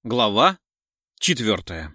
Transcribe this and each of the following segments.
Глава 4.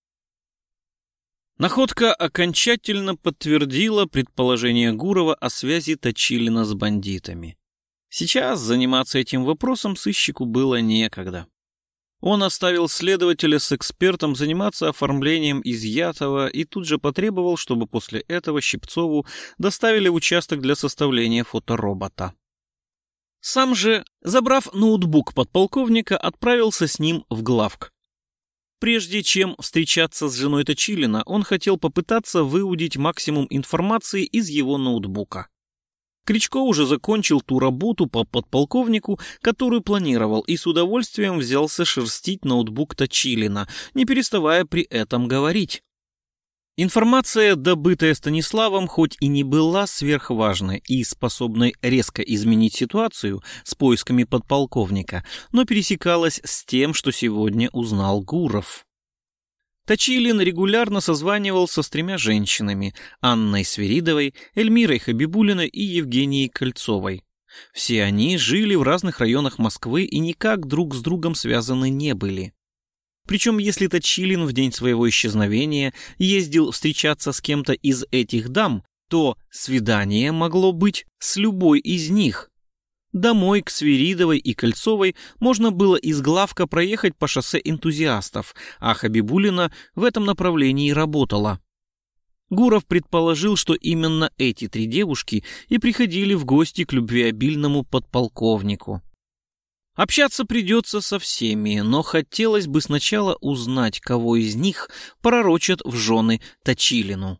Находка окончательно подтвердила предположение Гурова о связи Точилина с бандитами. Сейчас заниматься этим вопросом сыщику было некогда. Он оставил следователя с экспертом заниматься оформлением изъятого и тут же потребовал, чтобы после этого Щипцову доставили в участок для составления фоторобота. Сам же, забрав ноутбук подполковника, отправился с ним в главк. Прежде чем встречаться с женой Точилина, он хотел попытаться выудить максимум информации из его ноутбука. Кричко уже закончил ту работу по подполковнику, которую планировал, и с удовольствием взялся шерстить ноутбук Точилина, не переставая при этом говорить. Информация, добытая Станиславом, хоть и не была сверхважной и способной резко изменить ситуацию с поисками подполковника, но пересекалась с тем, что сегодня узнал Гуров. Точилин регулярно созванивался с 3 женщинами – Анной Свиридовой, Эльмирой Хабибулиной и Евгенией Кольцовой. Все они жили в разных районах Москвы и никак друг с другом связаны не были. Причем, если Точилин в день своего исчезновения ездил встречаться с кем-то из этих дам, то свидание могло быть с любой из них. Домой к Свиридовой и Кольцовой можно было из главка проехать по шоссе энтузиастов, а Хабибулина в этом направлении работала. Гуров предположил, что именно эти 3 девушки и приходили в гости к любвеобильному подполковнику. Общаться придется со всеми, но хотелось бы сначала узнать, кого из них пророчат в жены Точилину.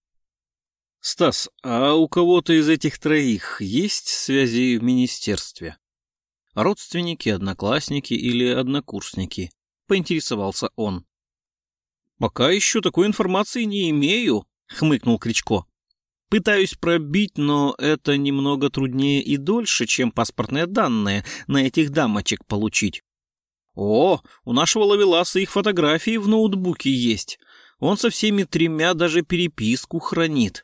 «Стас, а у кого-то из этих 3 есть связи в министерстве? Родственники, одноклассники или однокурсники?» — поинтересовался он. «Пока еще такой информации не имею», — хмыкнул Кричко. «Пытаюсь пробить, но это немного труднее и дольше, чем паспортные данные на этих дамочек получить. О, у нашего ловеласа их фотографии в ноутбуке есть. Он со всеми 3 даже переписку хранит».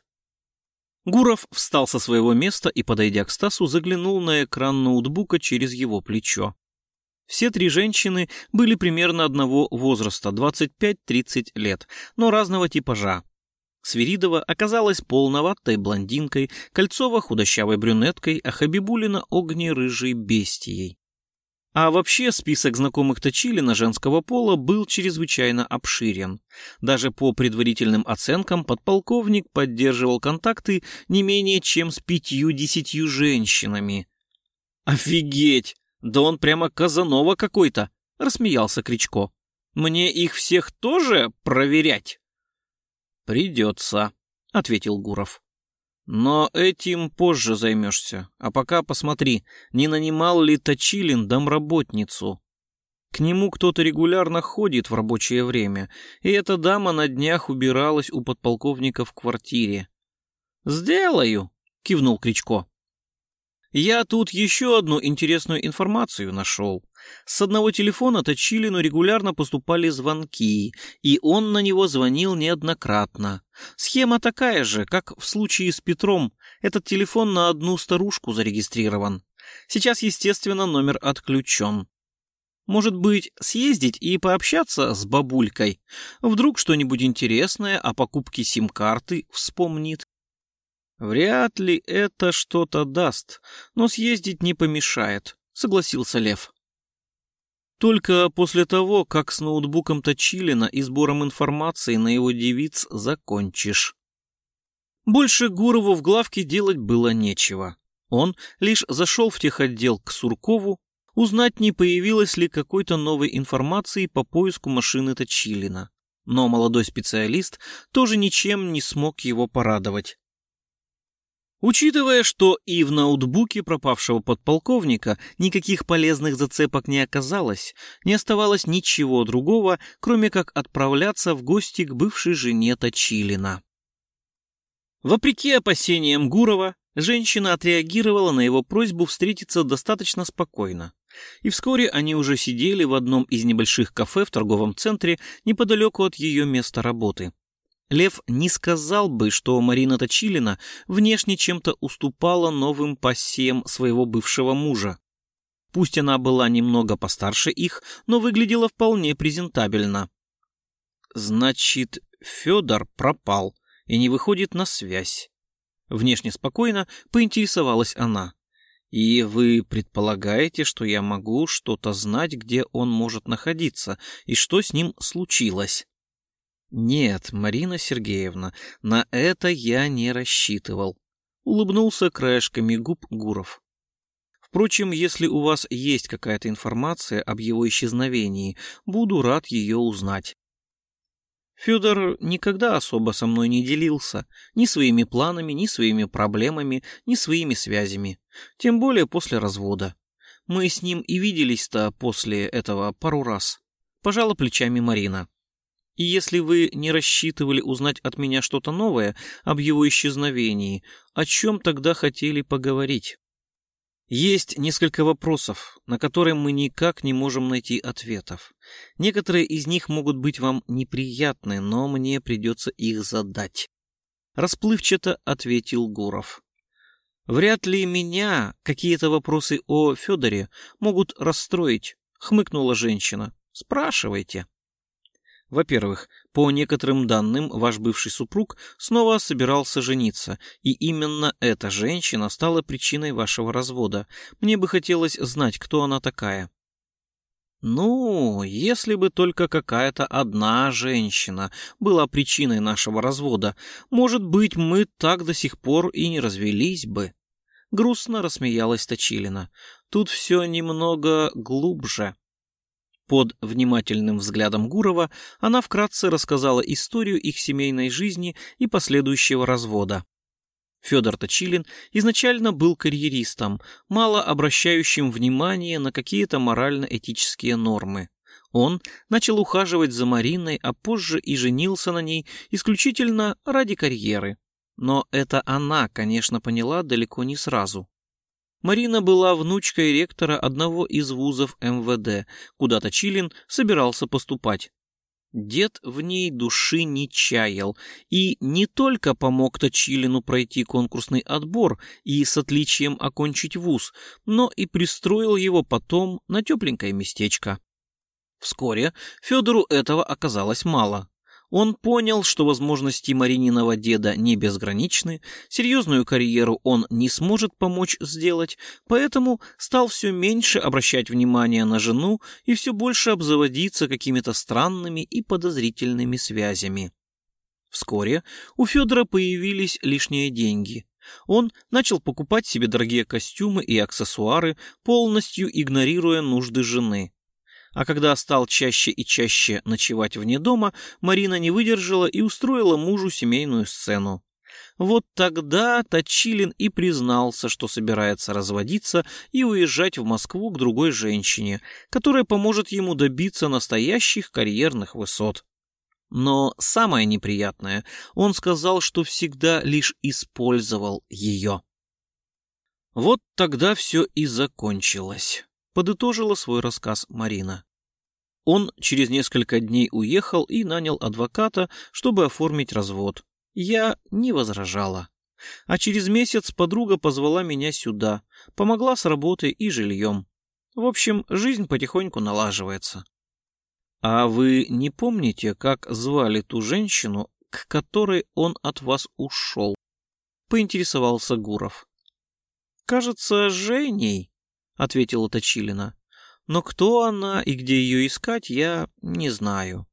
Гуров встал со своего места и, подойдя к Стасу, заглянул на экран ноутбука через его плечо. Все 3 женщины были примерно одного возраста, 25-30 лет, но разного типажа. Свиридова оказалась полноватой блондинкой, Кольцова худощавой брюнеткой, а Хабибулина огне-рыжей бестией. А вообще список знакомых Точилина женского пола был чрезвычайно обширен. Даже по предварительным оценкам подполковник поддерживал контакты не менее чем с 5-10 женщинами. «Офигеть! Да он прямо Казанова какой-то!» — рассмеялся Кричко. «Мне их всех тоже проверять?» «Придется», — ответил Гуров. «Но этим позже займешься. А пока посмотри, не нанимал ли Точилин домработницу. К нему кто-то регулярно ходит в рабочее время, и эта дама на днях убиралась у подполковника в квартире». «Сделаю», — кивнул Кричко. «Я тут еще одну интересную информацию нашел. С одного телефона Точилину регулярно поступали звонки, и он на него звонил неоднократно. Схема такая же, как в случае с Петром. Этот телефон на одну старушку зарегистрирован. Сейчас, естественно, номер отключен. Может быть, съездить и пообщаться с бабулькой? Вдруг что-нибудь интересное о покупке сим-карты вспомнит?» «Вряд ли это что-то даст, но съездить не помешает», — согласился Лев. «Только после того, как с ноутбуком Точилина и сбором информации на его девиц закончишь». Больше Гурову в главке делать было нечего. Он лишь зашел в техотдел к Суркову, узнать, не появилось ли какой-то новой информации по поиску машины Точилина. Но молодой специалист тоже ничем не смог его порадовать. Учитывая, что и в ноутбуке пропавшего подполковника никаких полезных зацепок не оказалось, не оставалось ничего другого, кроме как отправляться в гости к бывшей жене Точилина. Вопреки опасениям Гурова, женщина отреагировала на его просьбу встретиться достаточно спокойно, и вскоре они уже сидели в одном из небольших кафе в торговом центре неподалеку от ее места работы. Лев не сказал бы, что Марина Точилина внешне чем-то уступала новым пассиям своего бывшего мужа. Пусть она была немного постарше их, но выглядела вполне презентабельно. «Значит, Федор пропал и не выходит на связь». Внешне спокойно поинтересовалась она. «И вы предполагаете, что я могу что-то знать, где он может находиться, и что с ним случилось?» «Нет, Марина Сергеевна, на это я не рассчитывал», — улыбнулся краешками губ Гуров. «Впрочем, если у вас есть какая-то информация об его исчезновении, буду рад ее узнать». Федор никогда особо со мной не делился ни своими планами, ни своими проблемами, ни своими связями, тем более после развода. Мы с ним и виделись-то после этого пару раз. Пожала плечами Марина. И если вы не рассчитывали узнать от меня что-то новое об его исчезновении, о чем тогда хотели поговорить? Есть несколько вопросов, на которые мы никак не можем найти ответов. Некоторые из них могут быть вам неприятны, но мне придется их задать. Расплывчато ответил Гуров. Вряд ли меня какие-то вопросы о Федоре могут расстроить, хмыкнула женщина. Спрашивайте. Во-первых, по некоторым данным, ваш бывший супруг снова собирался жениться, и именно эта женщина стала причиной вашего развода. Мне бы хотелось знать, кто она такая. Ну, если бы только какая-то одна женщина была причиной нашего развода, может быть, мы так до сих пор и не развелись бы. Грустно рассмеялась Точилина. Тут все немного глубже. Под внимательным взглядом Гурова она вкратце рассказала историю их семейной жизни и последующего развода. Федор Точилин изначально был карьеристом, мало обращающим внимание на какие-то морально-этические нормы. Он начал ухаживать за Мариной, а позже и женился на ней исключительно ради карьеры. Но это она, конечно, поняла далеко не сразу. Марина была внучкой ректора одного из вузов МВД, куда Точилин собирался поступать. Дед в ней души не чаял и не только помог Точилину пройти конкурсный отбор и с отличием окончить вуз, но и пристроил его потом на тепленькое местечко. Вскоре Федору этого оказалось мало. Он понял, что возможности Марининого деда не безграничны, серьезную карьеру он не сможет помочь сделать, поэтому стал все меньше обращать внимание на жену и все больше обзаводиться какими-то странными и подозрительными связями. Вскоре у Федора появились лишние деньги. Он начал покупать себе дорогие костюмы и аксессуары, полностью игнорируя нужды жены. А когда стал чаще и чаще ночевать вне дома, Марина не выдержала и устроила мужу семейную сцену. Вот тогда Точилин и признался, что собирается разводиться и уезжать в Москву к другой женщине, которая поможет ему добиться настоящих карьерных высот. Но самое неприятное, он сказал, что всегда лишь использовал ее. Вот тогда все и закончилось. Подытожила свой рассказ Марина. Он через несколько дней уехал и нанял адвоката, чтобы оформить развод. Я не возражала. А через месяц подруга позвала меня сюда, помогла с работой и жильем. В общем, жизнь потихоньку налаживается. А вы не помните, как звали ту женщину, к которой он от вас ушел? Поинтересовался Гуров. Кажется, Женей, ответила Точилина. Но кто она и где ее искать, я не знаю.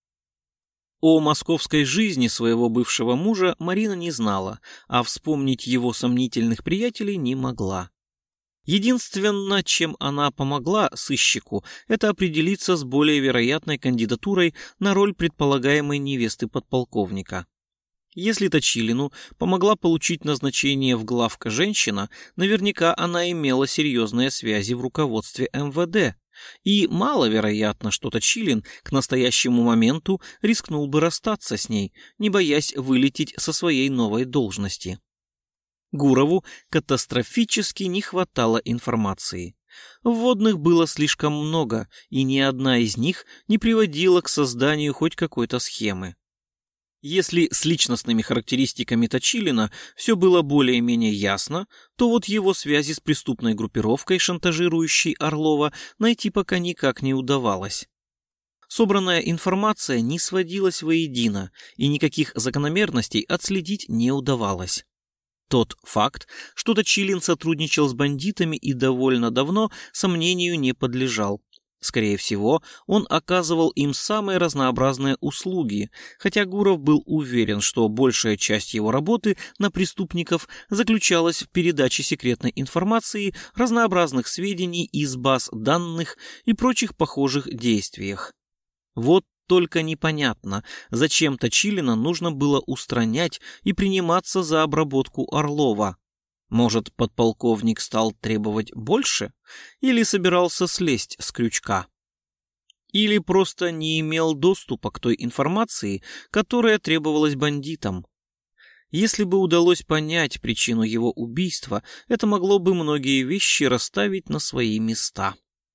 О московской жизни своего бывшего мужа Марина не знала, а вспомнить его сомнительных приятелей не могла. Единственное, чем она помогла сыщику, это определиться с более вероятной кандидатурой на роль предполагаемой невесты подполковника. Если Точилину помогла получить назначение в главка женщина, наверняка она имела серьезные связи в руководстве МВД. И маловероятно, что Точилин к настоящему моменту рискнул бы расстаться с ней, не боясь вылететь со своей новой должности. Гурову катастрофически не хватало информации. Вводных было слишком много, и ни одна из них не приводила к созданию хоть какой-то схемы. Если с личностными характеристиками Точилина все было более-менее ясно, то вот его связи с преступной группировкой, шантажирующей Орлова, найти пока никак не удавалось. Собранная информация не сводилась воедино, и никаких закономерностей отследить не удавалось. Тот факт, что Точилин сотрудничал с бандитами и довольно давно, сомнению не подлежал. Скорее всего, он оказывал им самые разнообразные услуги, хотя Гуров был уверен, что большая часть его работы на преступников заключалась в передаче секретной информации, разнообразных сведений из баз данных и прочих похожих действиях. Вот только непонятно, зачем Точилина нужно было устранять и приниматься за обработку Орлова. Может, подполковник стал требовать больше? Или собирался слезть с крючка? Или просто не имел доступа к той информации, которая требовалась бандитам? Если бы удалось понять причину его убийства, это могло бы многие вещи расставить на свои места.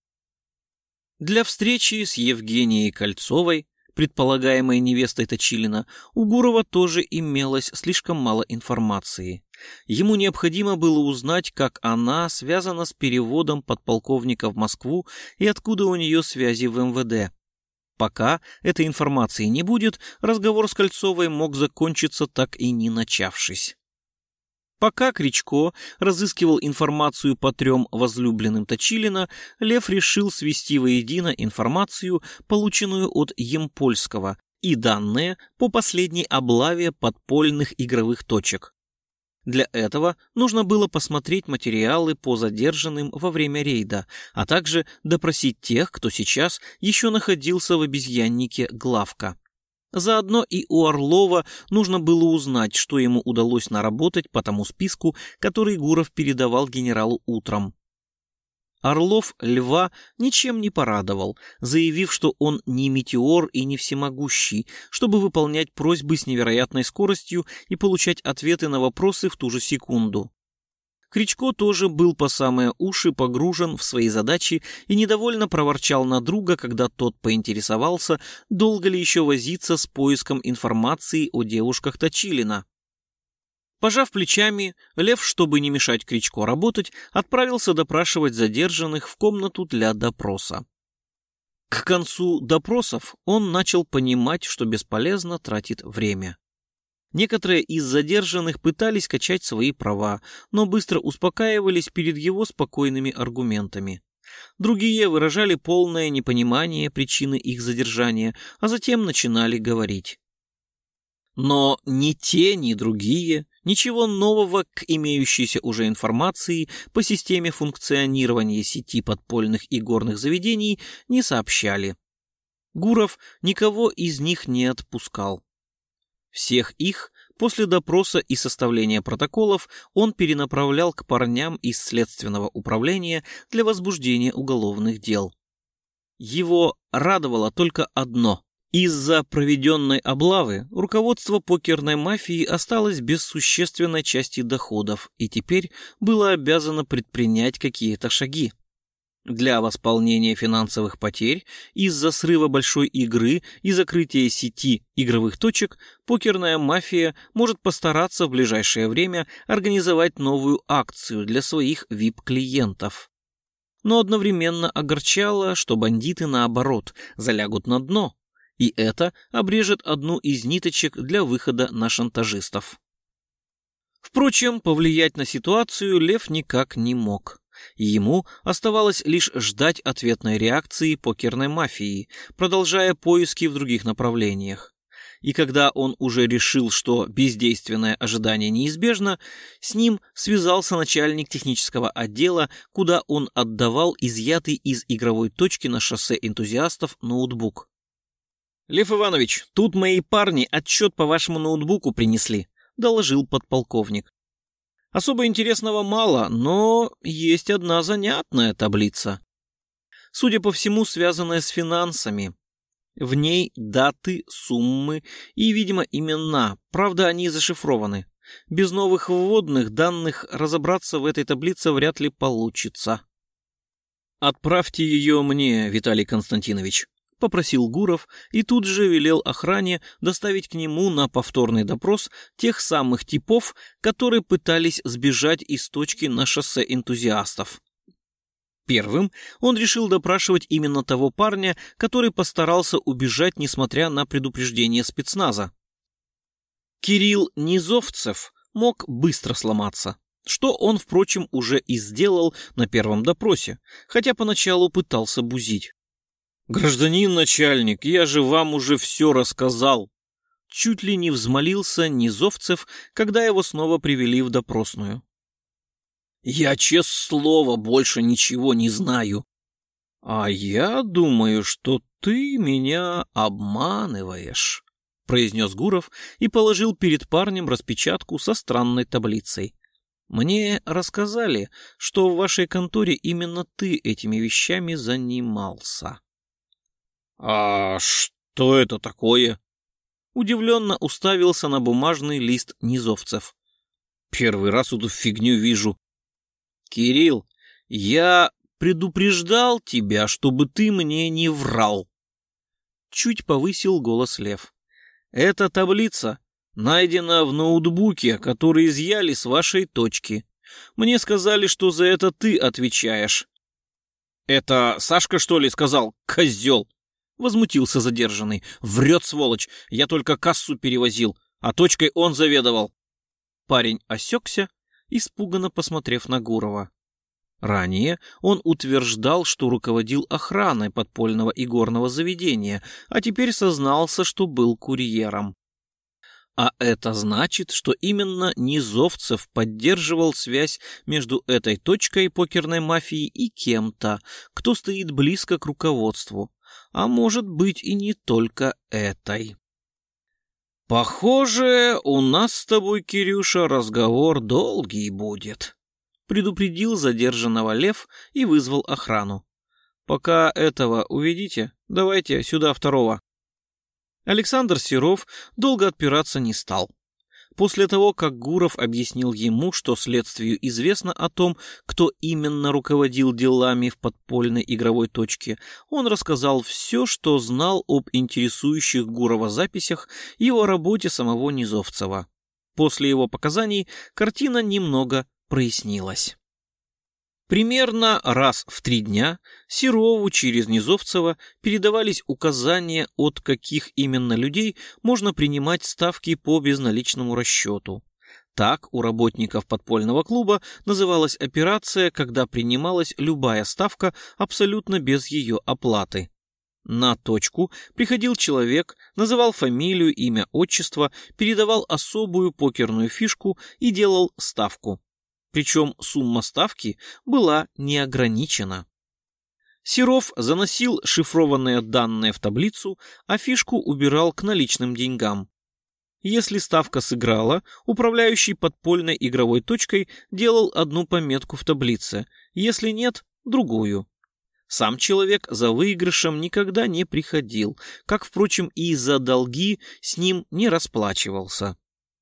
Для встречи с Евгенией Кольцовой, предполагаемой невестой Точилина, у Гурова тоже имелось слишком мало информации. Ему необходимо было узнать, как она связана с переводом подполковника в Москву и откуда у нее связи в МВД. Пока этой информации не будет, разговор с Кольцовой мог закончиться, так и не начавшись. Пока Кричко разыскивал информацию по 3 возлюбленным Точилина, Лев решил свести воедино информацию, полученную от Емпольского, и данные по последней облаве подпольных игровых точек. Для этого нужно было посмотреть материалы по задержанным во время рейда, а также допросить тех, кто сейчас еще находился в обезьяннике Главка. Заодно и у Орлова нужно было узнать, что ему удалось наработать по тому списку, который Гуров передавал генералу утром. Орлов Льва ничем не порадовал, заявив, что он не метеор и не всемогущий, чтобы выполнять просьбы с невероятной скоростью и получать ответы на вопросы в ту же секунду. Кричко тоже был по самые уши погружен в свои задачи и недовольно проворчал на друга, когда тот поинтересовался, долго ли еще возиться с поиском информации о девушках Точилина. Пожав плечами, Лев, чтобы не мешать Кричко работать, отправился допрашивать задержанных в комнату для допроса. К концу допросов он начал понимать, что бесполезно тратит время. Некоторые из задержанных пытались качать свои права, но быстро успокаивались перед его спокойными аргументами. Другие выражали полное непонимание причины их задержания, а затем начинали говорить. Но ни те, ни другие ничего нового к имеющейся уже информации по системе функционирования сети подпольных игорных заведений не сообщали. Гуров никого из них не отпускал. Всех их после допроса и составления протоколов он перенаправлял к парням из следственного управления для возбуждения уголовных дел. Его радовало только одно. Из-за проведенной облавы руководство покерной мафии осталось без существенной части доходов и теперь было обязано предпринять какие-то шаги. Для восполнения финансовых потерь из-за срыва большой игры и закрытия сети игровых точек покерная мафия может постараться в ближайшее время организовать новую акцию для своих VIP-клиентов. Но одновременно огорчало, что бандиты, наоборот, залягут на дно, и это обрежет одну из ниточек для выхода на шантажистов. Впрочем, повлиять на ситуацию Лев никак не мог. И ему оставалось лишь ждать ответной реакции покерной мафии, продолжая поиски в других направлениях. И когда он уже решил, что бездейственное ожидание неизбежно, с ним связался начальник технического отдела, куда он отдавал изъятый из игровой точки на шоссе энтузиастов ноутбук. «Лев Иванович, тут мои парни отчет по вашему ноутбуку принесли», — доложил подполковник. «Особо интересного мало, но есть одна занятная таблица. Судя по всему, связанная с финансами. В ней даты, суммы и, видимо, имена, правда, они зашифрованы. Без новых вводных данных разобраться в этой таблице вряд ли получится». «Отправьте ее мне, Виталий Константинович», — попросил Гуров и тут же велел охране доставить к нему на повторный допрос тех самых типов, которые пытались сбежать из точки на шоссе энтузиастов. Первым он решил допрашивать именно того парня, который постарался убежать, несмотря на предупреждение спецназа. Кирилл Низовцев мог быстро сломаться, что он, впрочем, уже и сделал на первом допросе, хотя поначалу пытался бузить. «Гражданин начальник, я же вам уже все рассказал!» Чуть ли не взмолился Низовцев, когда его снова привели в допросную. «Я, честное слово, больше ничего не знаю». «А я думаю, что ты меня обманываешь», — произнес Гуров и положил перед парнем распечатку со странной таблицей. «Мне рассказали, что в вашей конторе именно ты этими вещами занимался». «А что это такое?» Удивленно уставился на бумажный лист Низовцев. «Первый раз эту фигню вижу». «Кирилл, я предупреждал тебя, чтобы ты мне не врал». Чуть повысил голос Лев. «Эта таблица найдена в ноутбуке, который изъяли с вашей точки. Мне сказали, что за это ты отвечаешь». «Это Сашка, что ли, сказал, козел?» Возмутился задержанный. «Врет, сволочь, я только кассу перевозил, а точкой он заведовал». Парень осекся, испуганно посмотрев на Гурова. Ранее он утверждал, что руководил охраной подпольного игорного заведения, а теперь сознался, что был курьером. А это значит, что именно Низовцев поддерживал связь между этой точкой покерной мафии и кем-то, кто стоит близко к руководству. А может быть и не только этой. «Похоже, у нас с тобой, Кирюша, разговор долгий будет», — предупредил задержанного Лев и вызвал охрану. «Пока этого уведите, давайте сюда второго». Александр Серов долго отпираться не стал. После того, как Гуров объяснил ему, что следствию известно о том, кто именно руководил делами в подпольной игровой точке, он рассказал все, что знал об интересующих Гурова записях и о работе самого Низовцева. После его показаний картина немного прояснилась. Примерно раз в 3 дня Серову через Низовцева передавались указания, от каких именно людей можно принимать ставки по безналичному расчету. Так у работников подпольного клуба называлась операция, когда принималась любая ставка абсолютно без ее оплаты. На точку приходил человек, называл фамилию, имя, отчество, передавал особую покерную фишку и делал ставку. Причем сумма ставки была неограничена. Серов заносил шифрованные данные в таблицу, а фишку убирал к наличным деньгам. Если ставка сыграла, управляющий подпольной игровой точкой делал одну пометку в таблице, если нет – другую. Сам человек за выигрышем никогда не приходил, как, впрочем, и за долги с ним не расплачивался.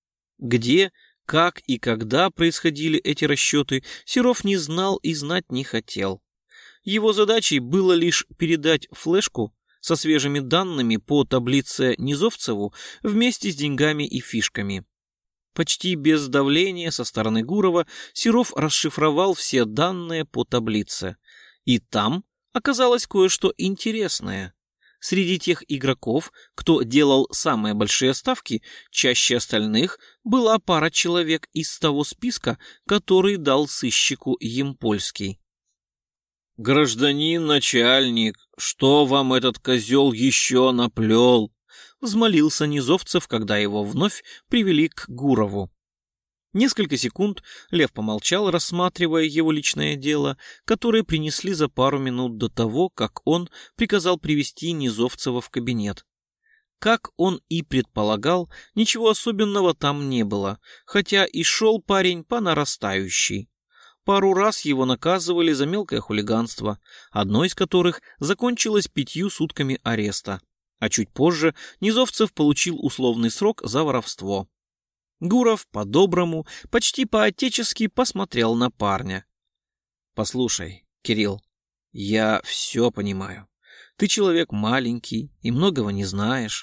Где, как и когда происходили эти расчеты, Серов не знал и знать не хотел. Его задачей было лишь передать флешку со свежими данными по таблице Низовцеву вместе с деньгами и фишками. Почти без давления со стороны Гурова Серов расшифровал все данные по таблице. И там оказалось кое-что интересное. Среди тех игроков, кто делал самые большие ставки, чаще остальных была пара человек из того списка, который дал сыщику Емпольский. «Гражданин начальник, что вам этот козел еще наплел?» — взмолился Низовцев, когда его вновь привели к Гурову. Несколько секунд Лев помолчал, рассматривая его личное дело, которое принесли за пару минут до того, как он приказал привести Низовцева в кабинет. Как он и предполагал, ничего особенного там не было, хотя и шел парень по нарастающей. Пару раз его наказывали за мелкое хулиганство, одно из которых закончилось 5 сутками ареста, а чуть позже Низовцев получил условный срок за воровство. Гуров по-доброму, почти по-отечески посмотрел на парня. «Послушай, Кирилл, я все понимаю. Ты человек маленький и многого не знаешь».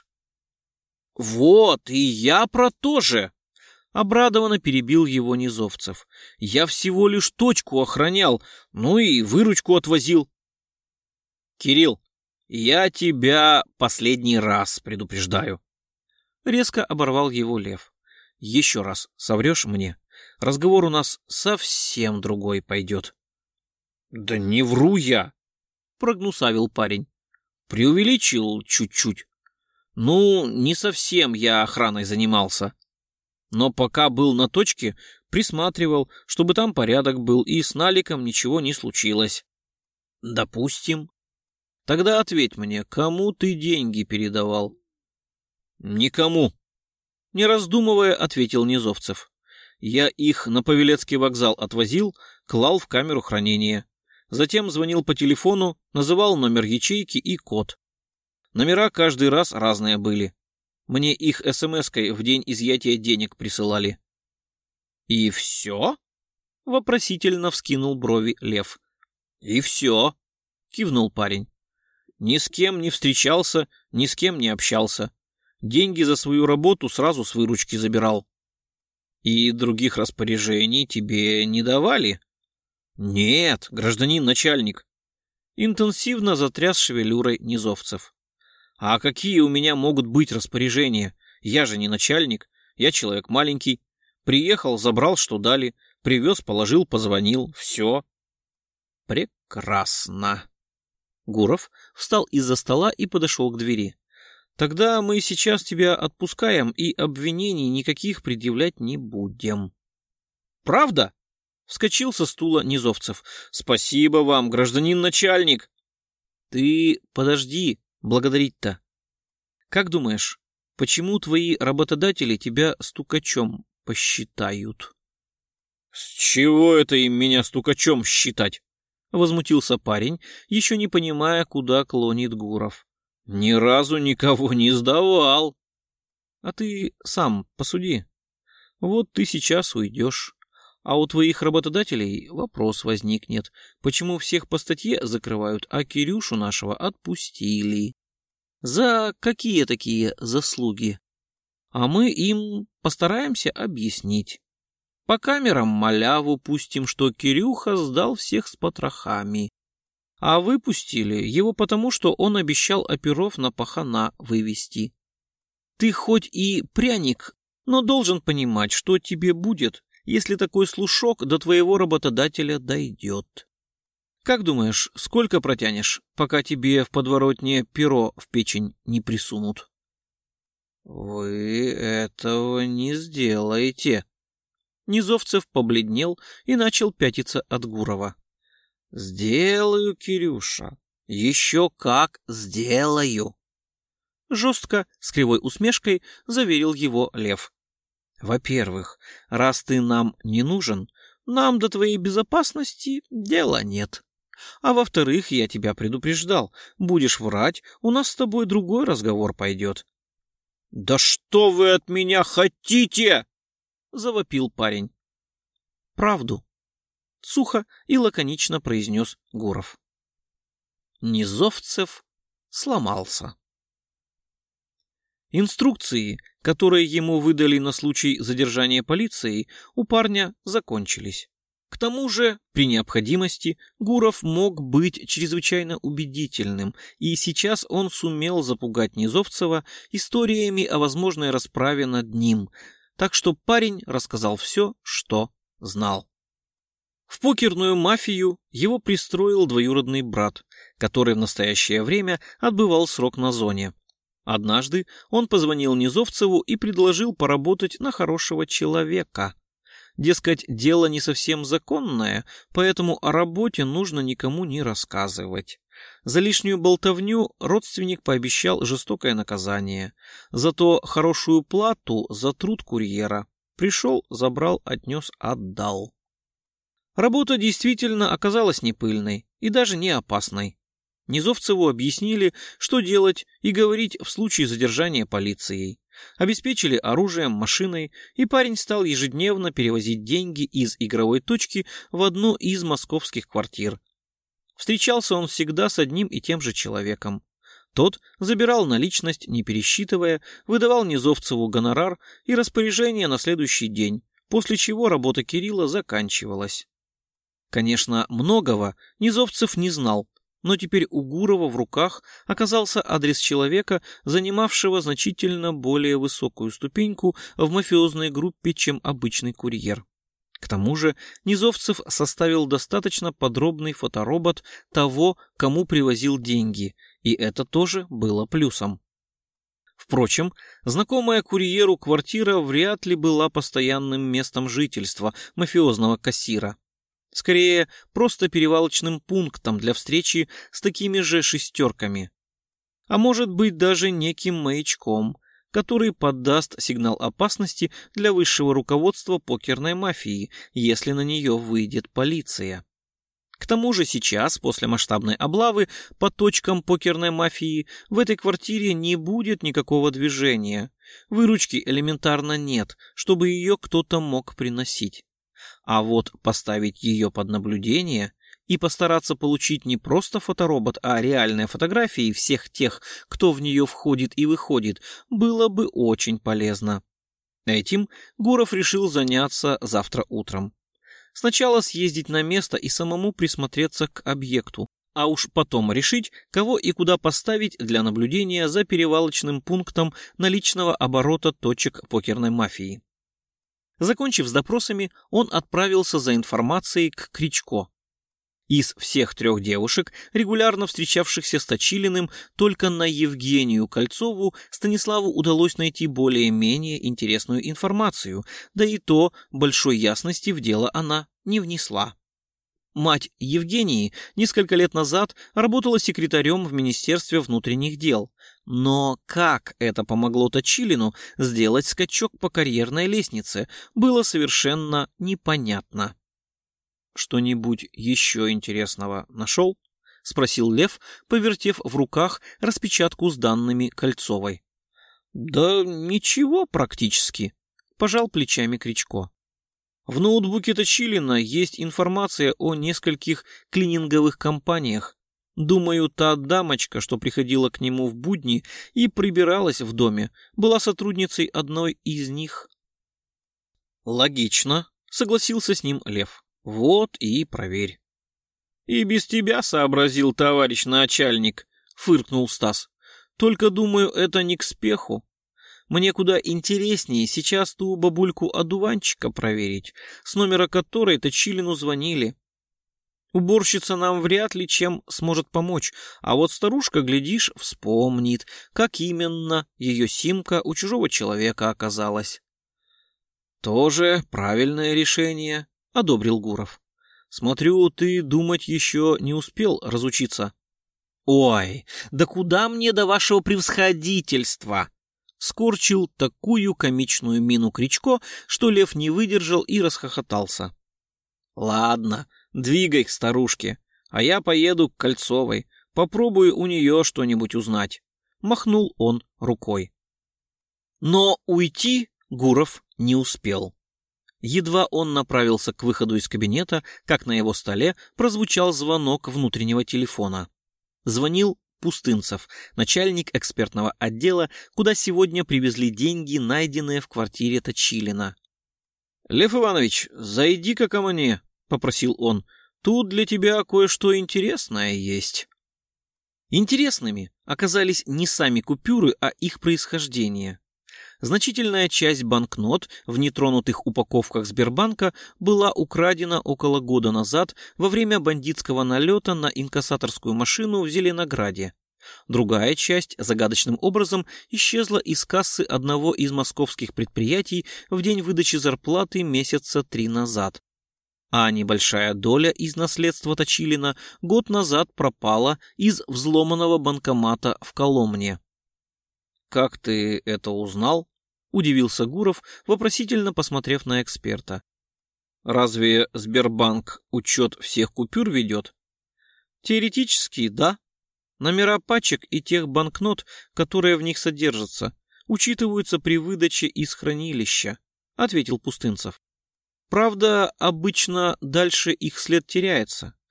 «Вот, и я про то же!» Обрадованно перебил его Низовцев. «Я всего лишь точку охранял, ну и выручку отвозил». «Кирилл, я тебя последний раз предупреждаю». Резко оборвал его Лев. «Еще раз соврешь мне, разговор у нас совсем другой пойдет». «Да не вру я», — прогнусавил парень. «Преувеличил чуть-чуть. Ну, не совсем я охраной занимался. Но пока был на точке, присматривал, чтобы там порядок был и с Наликом ничего не случилось». «Допустим. Тогда ответь мне, кому ты деньги передавал?» «Никому», — не раздумывая, ответил Низовцев. «Я их на Павелецкий вокзал отвозил, клал в камеру хранения. Затем звонил по телефону, называл номер ячейки и код. Номера каждый раз разные были. Мне их смс-кой в день изъятия денег присылали». «И все?» — вопросительно вскинул брови Лев. «И все», — кивнул парень. «Ни с кем не встречался, ни с кем не общался. Деньги за свою работу сразу с выручки забирал». «И других распоряжений тебе не давали?» «Нет, гражданин начальник». Интенсивно затряс шевелюрой Низовцев. «А какие у меня могут быть распоряжения? Я же не начальник, я человек маленький. Приехал, забрал, что дали, привез, положил, позвонил. Все». «Прекрасно». Гуров встал из-за стола и подошел к двери. «Тогда мы сейчас тебя отпускаем и обвинений никаких предъявлять не будем». «Правда?» — вскочил со стула Низовцев. «Спасибо вам, гражданин начальник». «Ты подожди благодарить-то. Как думаешь, почему твои работодатели тебя стукачом посчитают?» «С чего это им меня стукачом считать?» — возмутился парень, еще не понимая, куда клонит Гуров. «Ни разу никого не сдавал». «А ты сам посуди. Вот ты сейчас уйдешь, а у твоих работодателей вопрос возникнет, почему всех по статье закрывают, а Кирюшу нашего отпустили. За какие такие заслуги? А мы им постараемся объяснить. По камерам маляву пустим, что Кирюха сдал всех с потрохами. А выпустили его потому, что он обещал оперов на пахана вывести. Ты хоть и пряник, но должен понимать, что тебе будет, если такой слушок до твоего работодателя дойдет. Как думаешь, сколько протянешь, пока тебе в подворотне перо в печень не присунут?» «Вы этого не сделаете». Низовцев побледнел и начал пятиться от Гурова. «Сделаю, Кирюша, еще как сделаю!» Жестко, с кривой усмешкой, заверил его Лев. «Во-первых, раз ты нам не нужен, нам до твоей безопасности дела нет. А во-вторых, я тебя предупреждал, будешь врать, у нас с тобой другой разговор пойдет». «Да что вы от меня хотите?» — завопил парень. «Правду», — сухо и лаконично произнес Гуров. Низовцев сломался. Инструкции, которые ему выдали на случай задержания полицией, у парня закончились. К тому же, при необходимости, Гуров мог быть чрезвычайно убедительным, и сейчас он сумел запугать Низовцева историями о возможной расправе над ним, так что парень рассказал все, что знал. В покерную мафию его пристроил двоюродный брат, который в настоящее время отбывал срок на зоне. Однажды он позвонил Низовцеву и предложил поработать на хорошего человека. Дескать, дело не совсем законное, поэтому о работе нужно никому не рассказывать. За лишнюю болтовню родственник пообещал жестокое наказание. Зато хорошую плату за труд курьера. Пришел, забрал, отнес, отдал. Работа действительно оказалась не пыльной и даже не опасной. Низовцеву объяснили, что делать и говорить в случае задержания полицией. Обеспечили оружием, машиной, и парень стал ежедневно перевозить деньги из игровой точки в одну из московских квартир. Встречался он всегда с одним и тем же человеком. Тот забирал наличность, не пересчитывая, выдавал Низовцеву гонорар и распоряжение на следующий день, после чего работа Кирилла заканчивалась. Конечно, многого Низовцев не знал, но теперь у Гурова в руках оказался адрес человека, занимавшего значительно более высокую ступеньку в мафиозной группе, чем обычный курьер. К тому же Низовцев составил достаточно подробный фоторобот того, кому привозил деньги, и это тоже было плюсом. Впрочем, знакомая курьеру квартира вряд ли была постоянным местом жительства мафиозного кассира. Скорее, просто перевалочным пунктом для встречи с такими же шестерками. А может быть, даже неким маячком, который подаст сигнал опасности для высшего руководства покерной мафии, если на нее выйдет полиция. К тому же сейчас, после масштабной облавы по точкам покерной мафии, в этой квартире не будет никакого движения. Выручки элементарно нет, чтобы ее кто-то мог приносить. А вот поставить ее под наблюдение и постараться получить не просто фоторобот, а реальные фотографии всех тех, кто в нее входит и выходит, было бы очень полезно. Этим Гуров решил заняться завтра утром. Сначала съездить на место и самому присмотреться к объекту, а уж потом решить, кого и куда поставить для наблюдения за перевалочным пунктом наличного оборота точек покерной мафии. Закончив с допросами, он отправился за информацией к Кричко. Из всех 3 девушек, регулярно встречавшихся с Точилиным, только на Евгению Кольцову Станиславу удалось найти более-менее интересную информацию, да и то большой ясности в дело она не внесла. Мать Евгении несколько лет назад работала секретарем в Министерстве внутренних дел. Но как это помогло Точилину сделать скачок по карьерной лестнице, было совершенно непонятно. «Что-нибудь еще интересного нашел?» — спросил Лев, повертев в руках распечатку с данными Кольцовой. «Да ничего практически», — пожал плечами Кричко. «В ноутбуке Точилина есть информация о нескольких клининговых компаниях. Думаю, та дамочка, что приходила к нему в будни и прибиралась в доме, была сотрудницей одной из них». «Логично», — согласился с ним Лев. «Вот и проверь». «И без тебя сообразил товарищ начальник», — фыркнул Стас. «Только, думаю, это не к спеху. Мне куда интереснее сейчас ту бабульку-одуванчика проверить, с номера которой Точилину звонили. Уборщица нам вряд ли чем сможет помочь, а вот старушка, глядишь, вспомнит, как именно ее симка у чужого человека оказалась». «Тоже правильное решение», — одобрил Гуров. «Смотрю, ты думать еще не успел разучиться». «Ой, да куда мне до вашего превосходительства?» Скорчил такую комичную мину Кричко, что Лев не выдержал и расхохотался. «Ладно, двигай к старушке, а я поеду к Кольцовой, попробую у нее что-нибудь узнать», — махнул он рукой. Но уйти Гуров не успел. Едва он направился к выходу из кабинета, как на его столе прозвучал звонок внутреннего телефона. Звонил Пустынцев, начальник экспертного отдела, куда сегодня привезли деньги, найденные в квартире Точилина. «Лев Иванович, зайди-ка ко мне», — попросил он. «Тут для тебя кое-что интересное есть». Интересными оказались не сами купюры, а их происхождение. Значительная часть банкнот в нетронутых упаковках Сбербанка была украдена около года назад во время бандитского налета на инкассаторскую машину в Зеленограде. Другая часть загадочным образом исчезла из кассы одного из московских предприятий в день выдачи зарплаты месяца 3 назад. А небольшая доля из наследства Точилина год назад пропала из взломанного банкомата в Коломне. «Как ты это узнал?» — удивился Гуров, вопросительно посмотрев на эксперта. «Разве Сбербанк учет всех купюр ведет?» «Теоретически, да. Номера пачек и тех банкнот, которые в них содержатся, учитываются при выдаче из хранилища», — ответил Пустынцев. «Правда, обычно дальше их след теряется.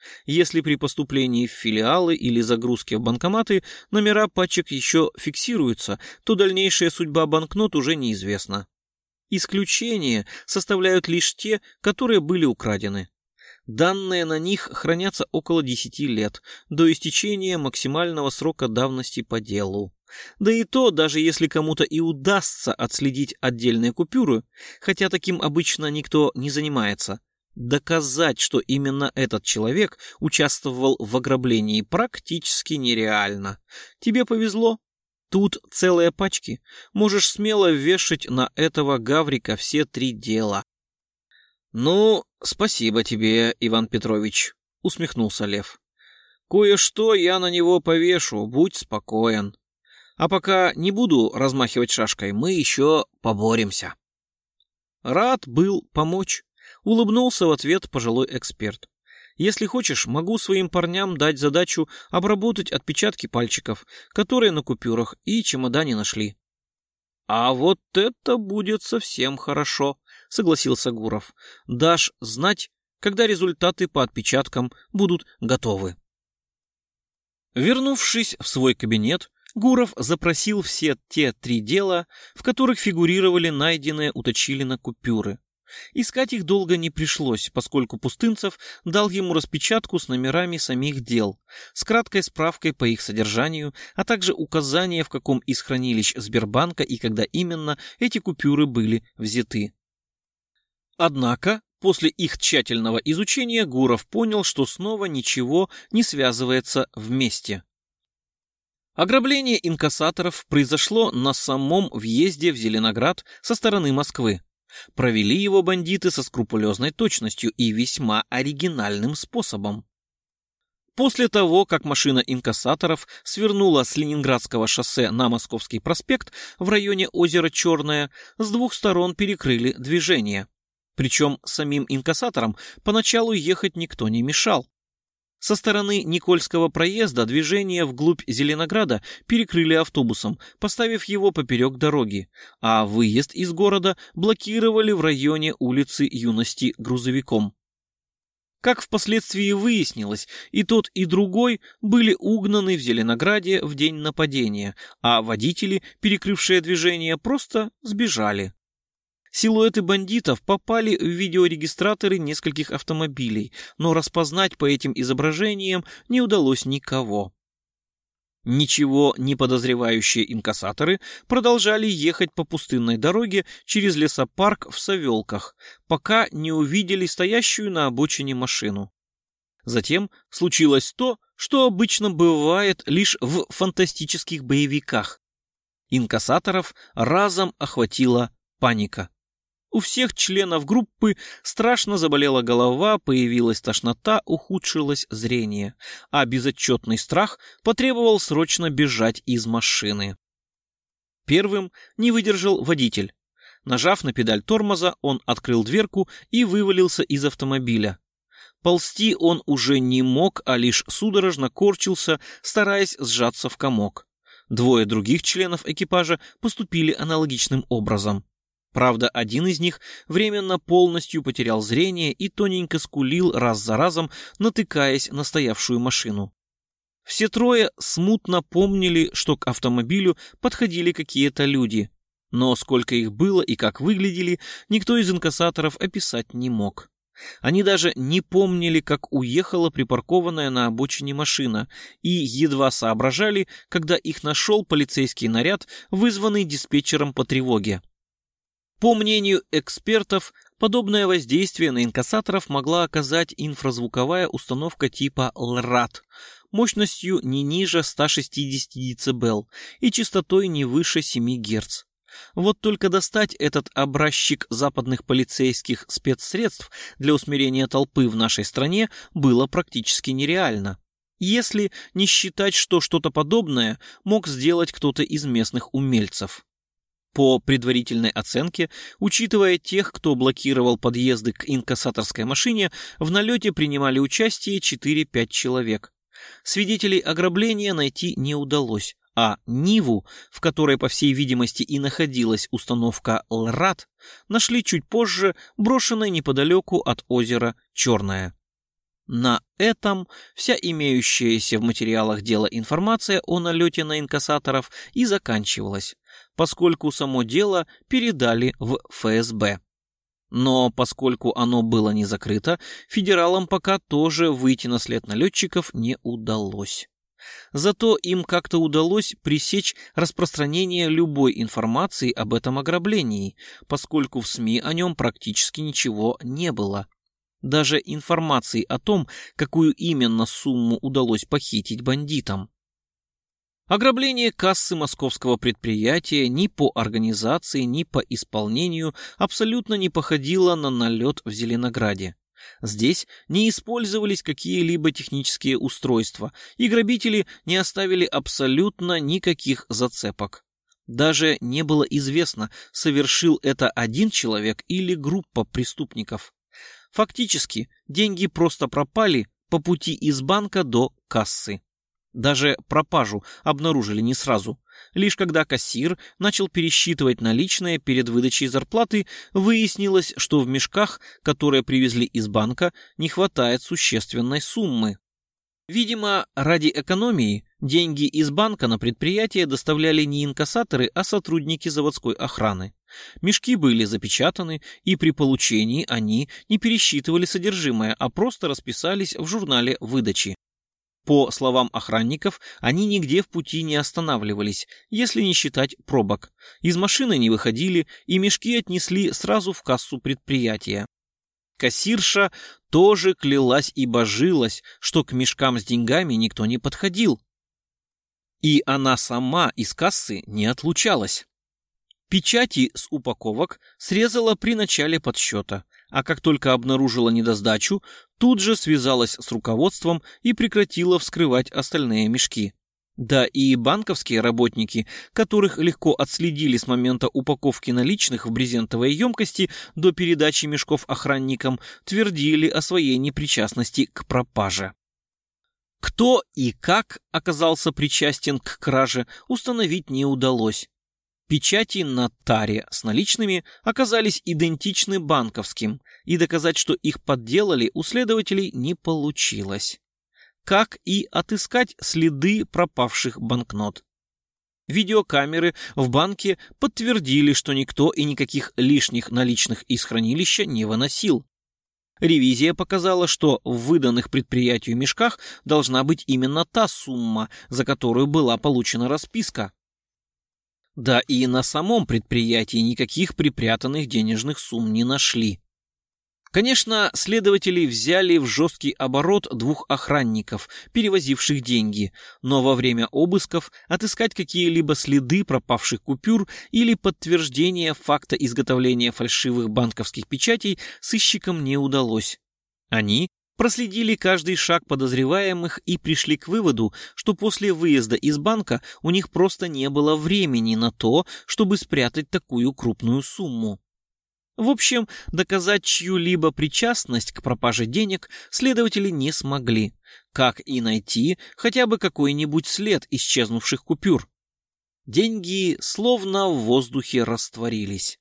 Если при поступлении в филиалы или загрузке в банкоматы номера пачек еще фиксируются, то дальнейшая судьба банкнот уже неизвестна. Исключение составляют лишь те, которые были украдены. Данные на них хранятся около 10 лет, до истечения максимального срока давности по делу. Да и то, даже если кому-то и удастся отследить отдельные купюры, хотя таким обычно никто не занимается, доказать, что именно этот человек участвовал в ограблении, практически нереально. Тебе повезло. Тут целые пачки. Можешь смело вешать на этого гаврика все 3 дела. «Ну, спасибо тебе, Иван Петрович», — усмехнулся Лев. «Кое-что я на него повешу, будь спокоен. А пока не буду размахивать шашкой, мы еще поборемся». Рад был помочь, улыбнулся в ответ пожилой эксперт. «Если хочешь, могу своим парням дать задачу обработать отпечатки пальчиков, которые на купюрах и чемодане нашли». «А вот это будет совсем хорошо», — согласился Гуров. «Дашь знать, когда результаты по отпечаткам будут готовы». Вернувшись в свой кабинет, Гуров запросил все те 3 дела, в которых фигурировали найденные у Точилина купюры. Искать их долго не пришлось, поскольку Пустынцев дал ему распечатку с номерами самих дел, с краткой справкой по их содержанию, а также указание, в каком из хранилищ Сбербанка и когда именно эти купюры были взяты. Однако, после их тщательного изучения Гуров понял, что снова ничего не связывается вместе. Ограбление инкассаторов произошло на самом въезде в Зеленоград со стороны Москвы. Провели его бандиты со скрупулезной точностью и весьма оригинальным способом. После того, как машина инкассаторов свернула с Ленинградского шоссе на Московский проспект в районе озера Черное, с 2 сторон перекрыли движение. Причем самим инкассаторам поначалу ехать никто не мешал. Со стороны Никольского проезда движение вглубь Зеленограда перекрыли автобусом, поставив его поперек дороги, а выезд из города блокировали в районе улицы Юности грузовиком. Как впоследствии выяснилось, и тот, и другой были угнаны в Зеленограде в день нападения, а водители, перекрывшие движение, просто сбежали. Силуэты бандитов попали в видеорегистраторы нескольких автомобилей, но распознать по этим изображениям не удалось никого. Ничего не подозревающие инкассаторы продолжали ехать по пустынной дороге через лесопарк в Савелках, пока не увидели стоящую на обочине машину. Затем случилось то, что обычно бывает лишь в фантастических боевиках. Инкассаторов разом охватила паника. У всех членов группы страшно заболела голова, появилась тошнота, ухудшилось зрение, а безотчетный страх потребовал срочно бежать из машины. Первым не выдержал водитель. Нажав на педаль тормоза, он открыл дверку и вывалился из автомобиля. Ползти он уже не мог, а лишь судорожно корчился, стараясь сжаться в комок. 2 других членов экипажа поступили аналогичным образом. Правда, один из них временно полностью потерял зрение и тоненько скулил раз за разом, натыкаясь на стоявшую машину. Все 3 смутно помнили, что к автомобилю подходили какие-то люди, но сколько их было и как выглядели, никто из инкассаторов описать не мог. Они даже не помнили, как уехала припаркованная на обочине машина, и едва соображали, когда их нашел полицейский наряд, вызванный диспетчером по тревоге. По мнению экспертов, подобное воздействие на инкассаторов могла оказать инфразвуковая установка типа ЛРАД мощностью не ниже 160 дБ и частотой не выше 7 Гц. Вот только достать этот образчик западных полицейских спецсредств для усмирения толпы в нашей стране было практически нереально, если не считать, что что-то подобное мог сделать кто-то из местных умельцев. По предварительной оценке, учитывая тех, кто блокировал подъезды к инкассаторской машине, в налете принимали участие 4-5 человек. Свидетелей ограбления найти не удалось, а Ниву, в которой, по всей видимости, и находилась установка ЛРАД, нашли чуть позже, брошенной неподалеку от озера Черное. На этом вся имеющаяся в материалах дела информация о налете на инкассаторов и заканчивалась, поскольку само дело передали в ФСБ. Но поскольку оно было не закрыто, федералам пока тоже выйти на след налетчиков не удалось. Зато им как-то удалось пресечь распространение любой информации об этом ограблении, поскольку в СМИ о нем практически ничего не было. Даже информации о том, какую именно сумму удалось похитить бандитам. Ограбление кассы московского предприятия ни по организации, ни по исполнению абсолютно не походило на налет в Зеленограде. Здесь не использовались какие-либо технические устройства, и грабители не оставили абсолютно никаких зацепок. Даже не было известно, совершил это один человек или группа преступников. Фактически, деньги просто пропали по пути из банка до кассы. Даже пропажу обнаружили не сразу. Лишь когда кассир начал пересчитывать наличные перед выдачей зарплаты, выяснилось, что в мешках, которые привезли из банка, не хватает существенной суммы. Видимо, ради экономии деньги из банка на предприятие доставляли не инкассаторы, а сотрудники заводской охраны. Мешки были запечатаны, и при получении они не пересчитывали содержимое, а просто расписались в журнале выдачи. По словам охранников, они нигде в пути не останавливались, если не считать пробок. Из машины не выходили, и мешки отнесли сразу в кассу предприятия. Кассирша тоже клялась и божилась, что к мешкам с деньгами никто не подходил. И она сама из кассы не отлучалась. Печати с упаковок срезала при начале подсчета, а как только обнаружила недосдачу, тут же связалась с руководством и прекратила вскрывать остальные мешки. Да и банковские работники, которых легко отследили с момента упаковки наличных в брезентовой емкости до передачи мешков охранникам, твердили о своей непричастности к пропаже. Кто и как оказался причастен к краже, установить не удалось. Печати на таре с наличными оказались идентичны банковским, и доказать, что их подделали, у следователей не получилось. Как и отыскать следы пропавших банкнот. Видеокамеры в банке подтвердили, что никто и никаких лишних наличных из хранилища не выносил. Ревизия показала, что в выданных предприятию мешках должна быть именно та сумма, за которую была получена расписка. Да и на самом предприятии никаких припрятанных денежных сумм не нашли. Конечно, следователи взяли в жесткий оборот 2 охранников, перевозивших деньги, но во время обысков отыскать какие-либо следы пропавших купюр или подтверждение факта изготовления фальшивых банковских печатей сыщикам не удалось. Они проследили каждый шаг подозреваемых и пришли к выводу, что после выезда из банка у них просто не было времени на то, чтобы спрятать такую крупную сумму. В общем, доказать чью-либо причастность к пропаже денег следователи не смогли, как и найти хотя бы какой-нибудь след исчезнувших купюр. Деньги словно в воздухе растворились.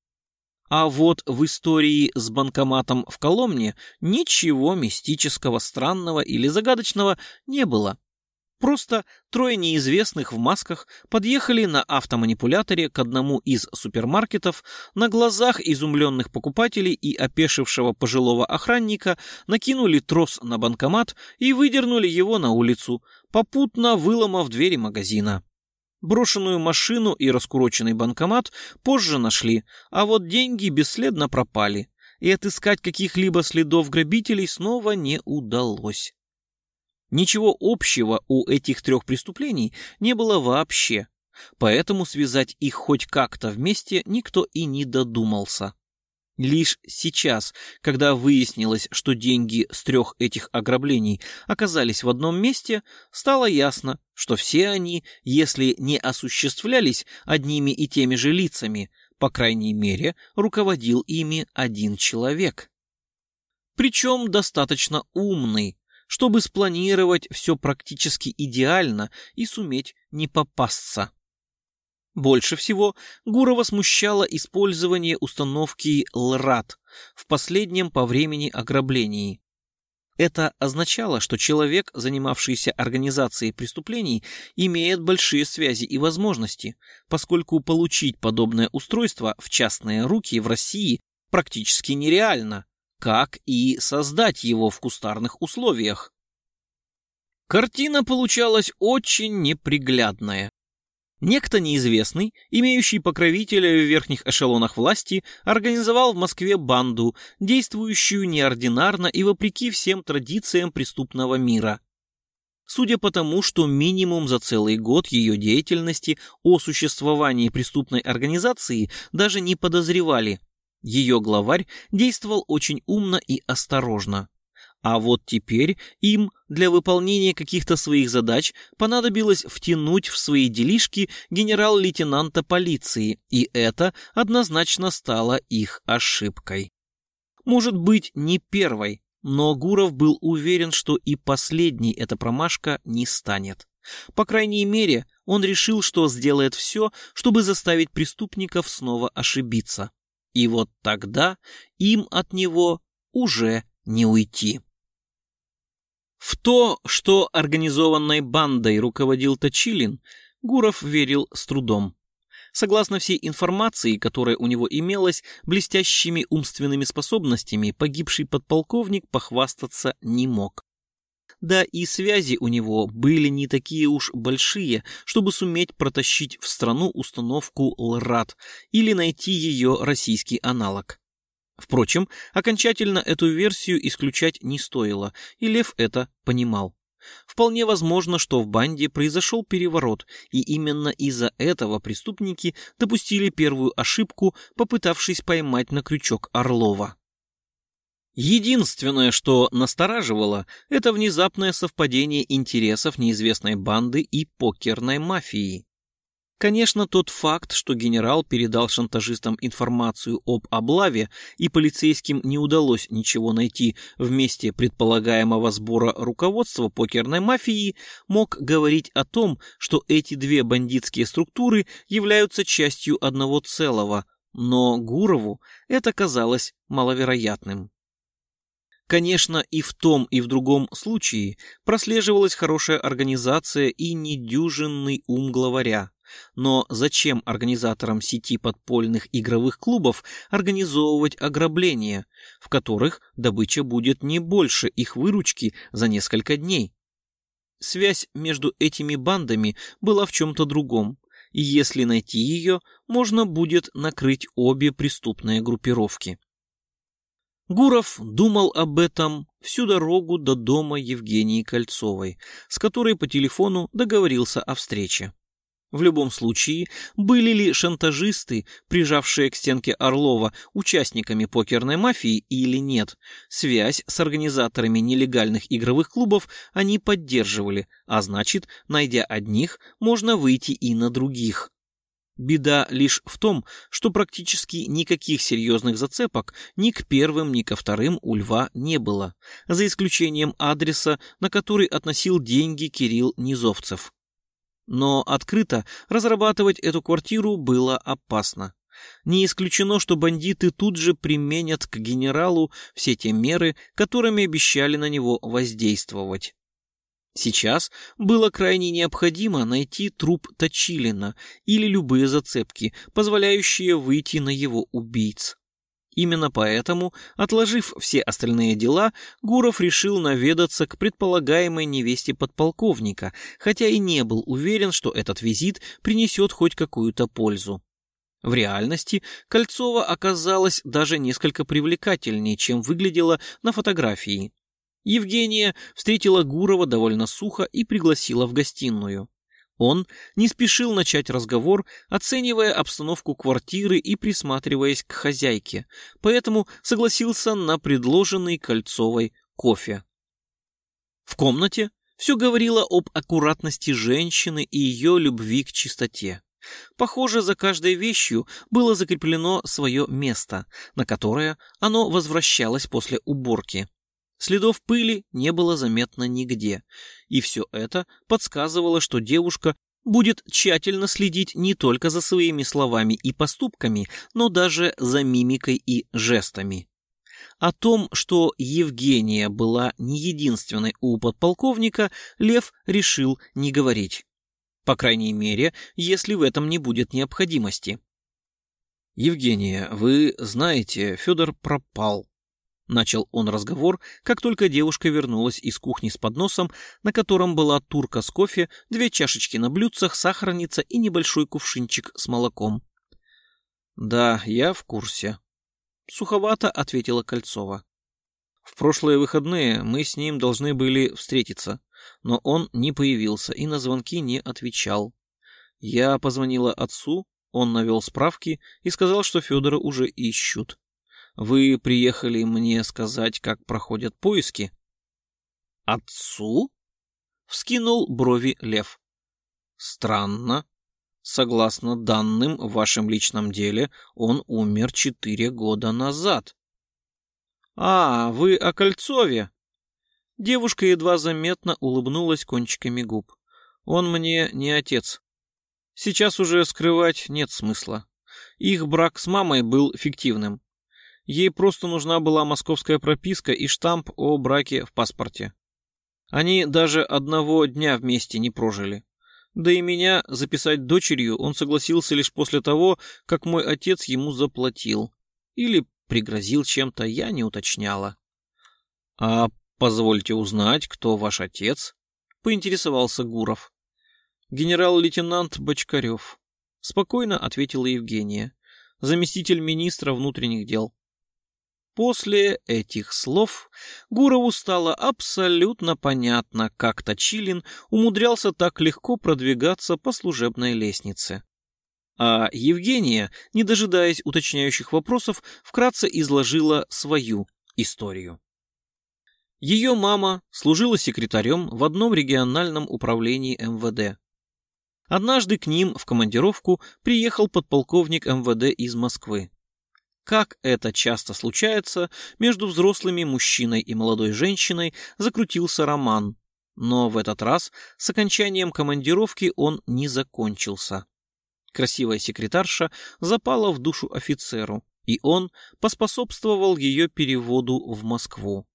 А вот в истории с банкоматом в Коломне ничего мистического, странного или загадочного не было. Просто 3 неизвестных в масках подъехали на автоманипуляторе к одному из супермаркетов, на глазах изумленных покупателей и опешившего пожилого охранника накинули трос на банкомат и выдернули его на улицу, попутно выломав двери магазина. Брошенную машину и раскуроченный банкомат позже нашли, а вот деньги бесследно пропали, и отыскать каких-либо следов грабителей снова не удалось. Ничего общего у этих 3 преступлений не было вообще, поэтому связать их хоть как-то вместе никто и не додумался. Лишь сейчас, когда выяснилось, что деньги с 3 этих ограблений оказались в одном месте, стало ясно, что все они, если не осуществлялись одними и теми же лицами, по крайней мере, руководил ими один человек. Причем достаточно умный, чтобы спланировать все практически идеально и суметь не попасться. Больше всего Гурова смущало использование установки ЛРАД в последнем по времени ограблении. Это означало, что человек, занимавшийся организацией преступлений, имеет большие связи и возможности, поскольку получить подобное устройство в частные руки в России практически нереально, как и создать его в кустарных условиях. Картина получалась очень неприглядная. Некто неизвестный, имеющий покровителя в верхних эшелонах власти, организовал в Москве банду, действующую неординарно и вопреки всем традициям преступного мира. Судя по тому, что минимум за целый год ее деятельности о существовании преступной организации даже не подозревали, ее главарь действовал очень умно и осторожно. А вот теперь им для выполнения каких-то своих задач понадобилось втянуть в свои делишки генерал-лейтенанта полиции, и это однозначно стало их ошибкой. Может быть, не первой, но Гуров был уверен, что и последней эта промашка не станет. По крайней мере, он решил, что сделает все, чтобы заставить преступников снова ошибиться. И вот тогда им от него уже не уйти. В то, что организованной бандой руководил Точилин, Гуров верил с трудом. Согласно всей информации, которая у него имелась, блестящими умственными способностями погибший подполковник похвастаться не мог. Да и связи у него были не такие уж большие, чтобы суметь протащить в страну установку ЛРАД или найти ее российский аналог. Впрочем, окончательно эту версию исключать не стоило, и Лев это понимал. Вполне возможно, что в банде произошел переворот, и именно из-за этого преступники допустили первую ошибку, попытавшись поймать на крючок Орлова. Единственное, что настораживало, это внезапное совпадение интересов неизвестной банды и покерной мафии. Конечно, тот факт, что генерал передал шантажистам информацию об облаве и полицейским не удалось ничего найти в месте предполагаемого сбора руководства покерной мафии, мог говорить о том, что эти две бандитские структуры являются частью одного целого, но Гурову это казалось маловероятным. Конечно, и в том, и в другом случае прослеживалась хорошая организация и недюжинный ум главаря. Но зачем организаторам сети подпольных игровых клубов организовывать ограбления, в которых добыча будет не больше их выручки за несколько дней? Связь между этими бандами была в чем-то другом, и если найти ее, можно будет накрыть обе преступные группировки. Гуров думал об этом всю дорогу до дома Евгении Кольцовой, с которой по телефону договорился о встрече. В любом случае, были ли шантажисты, прижавшие к стенке Орлова, участниками покерной мафии или нет, связь с организаторами нелегальных игровых клубов они поддерживали, а значит, найдя одних, можно выйти и на других. Беда лишь в том, что практически никаких серьезных зацепок ни к первым, ни ко вторым у Льва не было, за исключением адреса, на который относил деньги Кирилл Низовцев. Но открыто разрабатывать эту квартиру было опасно. Не исключено, что бандиты тут же применят к генералу все те меры, которыми обещали на него воздействовать. Сейчас было крайне необходимо найти труп Точилина или любые зацепки, позволяющие выйти на его убийц. Именно поэтому, отложив все остальные дела, Гуров решил наведаться к предполагаемой невесте подполковника, хотя и не был уверен, что этот визит принесет хоть какую-то пользу. В реальности Кольцова оказалась даже несколько привлекательнее, чем выглядела на фотографии. Евгения встретила Гурова довольно сухо и пригласила в гостиную. Он не спешил начать разговор, оценивая обстановку квартиры и присматриваясь к хозяйке, поэтому согласился на предложенный Кольцовой кофе. В комнате все говорило об аккуратности женщины и ее любви к чистоте. Похоже, за каждой вещью было закреплено свое место, на которое оно возвращалось после уборки. Следов пыли не было заметно нигде, и все это подсказывало, что девушка будет тщательно следить не только за своими словами и поступками, но даже за мимикой и жестами. О том, что Евгения была не единственной у подполковника, Лев решил не говорить. По крайней мере, если в этом не будет необходимости. «Евгения, вы знаете, Федор пропал», — начал он разговор, как только девушка вернулась из кухни с подносом, на котором была турка с кофе, 2 чашечки на блюдцах, сахарница и небольшой кувшинчик с молоком. «Да, я в курсе», — суховато ответила Кольцова. «В прошлые выходные мы с ним должны были встретиться, но он не появился и на звонки не отвечал. Я позвонила отцу, он навел справки и сказал, что Федора уже ищут. Вы приехали мне сказать, как проходят поиски?» «Отцу?» — вскинул брови Лев. «Странно. Согласно данным в вашем личном деле, он умер 4 года назад». «А, вы о Кольцове?» Девушка едва заметно улыбнулась кончиками губ. «Он мне не отец. Сейчас уже скрывать нет смысла. Их брак с мамой был фиктивным. Ей просто нужна была московская прописка и штамп о браке в паспорте. Они даже 1 дня вместе не прожили. Да и меня записать дочерью он согласился лишь после того, как мой отец ему заплатил. Или пригрозил чем-то, я не уточняла». «А позвольте узнать, кто ваш отец?» — поинтересовался Гуров. «Генерал-лейтенант Бочкарев», — спокойно ответила Евгения, заместитель министра внутренних дел. После этих слов Гурову стало абсолютно понятно, как Точилин умудрялся так легко продвигаться по служебной лестнице. А Евгения, не дожидаясь уточняющих вопросов, вкратце изложила свою историю. Ее мама служила секретарем в одном региональном управлении МВД. Однажды к ним в командировку приехал подполковник МВД из Москвы. Как это часто случается, между взрослыми мужчиной и молодой женщиной закрутился роман, но в этот раз с окончанием командировки он не закончился. Красивая секретарша запала в душу офицеру, и он поспособствовал ее переводу в Москву.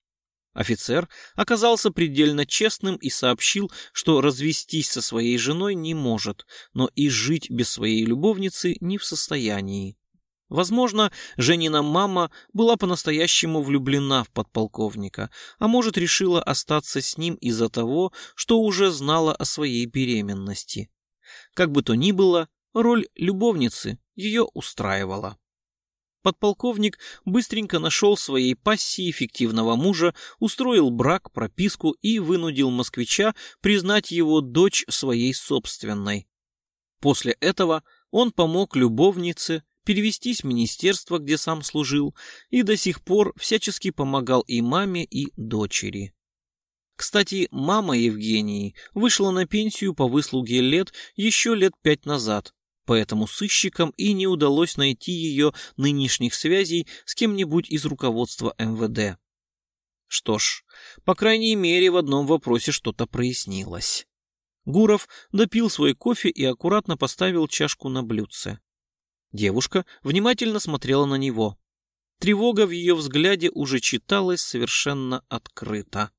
Офицер оказался предельно честным и сообщил, что развестись со своей женой не может, но и жить без своей любовницы не в состоянии. Возможно, Женина мама была по-настоящему влюблена в подполковника, а может, решила остаться с ним из-за того, что уже знала о своей беременности. Как бы то ни было, роль любовницы ее устраивала. Подполковник быстренько нашел своей пассии фиктивного мужа, устроил брак, прописку и вынудил москвича признать его дочь своей собственной. После этого он помог любовнице перевестись в министерство, где сам служил, и до сих пор всячески помогал и маме, и дочери. Кстати, мама Евгении вышла на пенсию по выслуге лет еще лет 5 назад, поэтому сыщикам и не удалось найти ее нынешних связей с кем-нибудь из руководства МВД. Что ж, по крайней мере, в одном вопросе что-то прояснилось. Гуров допил свой кофе и аккуратно поставил чашку на блюдце. Девушка внимательно смотрела на него. Тревога в ее взгляде уже читалась совершенно открыто.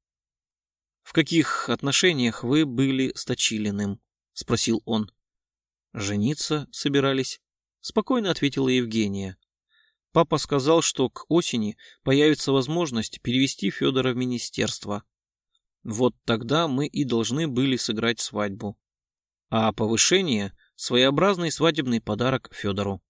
«В каких отношениях вы были с Точилиным?» — спросил он. «Жениться собирались», — спокойно ответила Евгения. «Папа сказал, что к осени появится возможность перевести Федора в министерство. Вот тогда мы и должны были сыграть свадьбу. А повышение — своеобразный свадебный подарок Федору».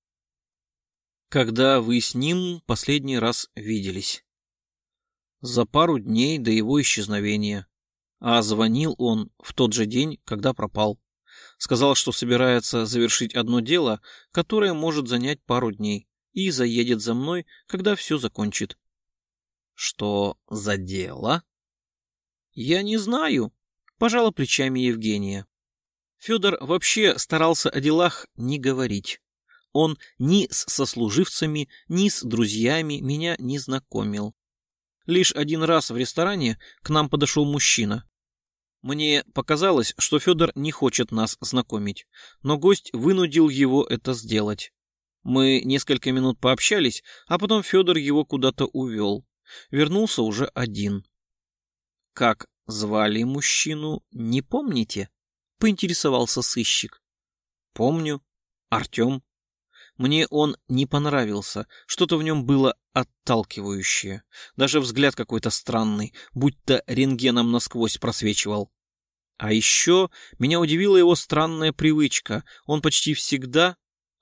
«Когда вы с ним последний раз виделись?» «За пару дней до его исчезновения. А звонил он в тот же день, когда пропал. Сказал, что собирается завершить одно дело, которое может занять пару дней, и заедет за мной, когда все закончит». «Что за дело?» «Я не знаю», — пожала плечами Евгения. Федор вообще старался о делах не говорить. Он ни с сослуживцами, ни с друзьями меня не знакомил. Лишь один раз в ресторане к нам подошел мужчина. Мне показалось, что Федор не хочет нас знакомить, но гость вынудил его это сделать. Мы несколько минут пообщались, а потом Федор его куда-то увел. Вернулся уже один. «Как звали мужчину, не помните?» — поинтересовался сыщик. «Помню. Артем. Мне он не понравился. Что-то в нем было отталкивающее. Даже взгляд какой-то странный, будто рентгеном насквозь просвечивал. А еще меня удивила его странная привычка. Он почти всегда...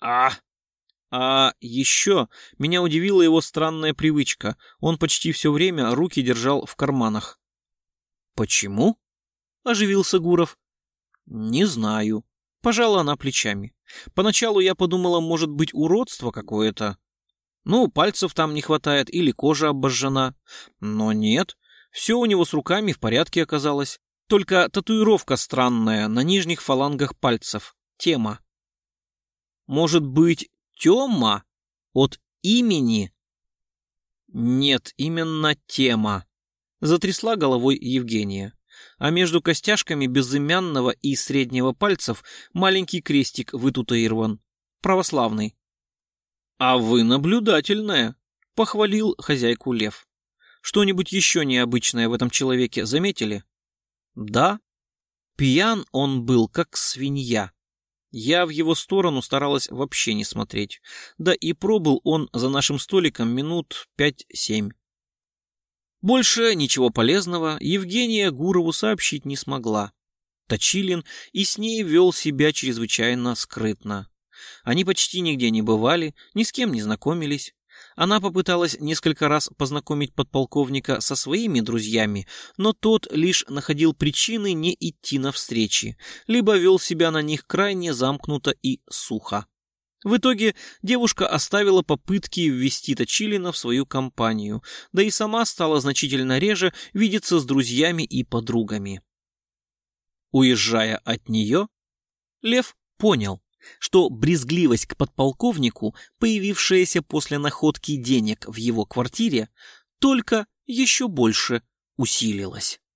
А еще меня удивила его странная привычка. Он почти все время руки держал в карманах. «Почему?» — оживился Гуров. «Не знаю». Пожала она плечами. Поначалу я подумала, может быть, уродство какое-то. Ну, пальцев там не хватает или кожа обожжена. Но нет, все у него с руками в порядке оказалось. Только татуировка странная на нижних фалангах пальцев. Тема. Может быть, Тёма? От имени? Нет, именно тема. Затрясла головой Евгения. А между костяшками безымянного и среднего пальцев маленький крестик вытатуирован. Православный. «А вы наблюдательная», — похвалил хозяйку Лев. «Что-нибудь еще необычное в этом человеке заметили?» «Да. Пьян он был, как свинья. Я в его сторону старалась вообще не смотреть. Да и пробыл он за нашим столиком минут 5-7. Больше ничего полезного Евгения Гурову сообщить не смогла. Точилин и с ней вел себя чрезвычайно скрытно. Они почти нигде не бывали, ни с кем не знакомились. Она попыталась несколько раз познакомить подполковника со своими друзьями, но тот лишь находил причины не идти на встречи, либо вел себя на них крайне замкнуто и сухо. В итоге девушка оставила попытки ввести Точилина в свою компанию, да и сама стала значительно реже видеться с друзьями и подругами. Уезжая от нее, Лев понял, что брезгливость к подполковнику, появившаяся после находки денег в его квартире, только еще больше усилилась.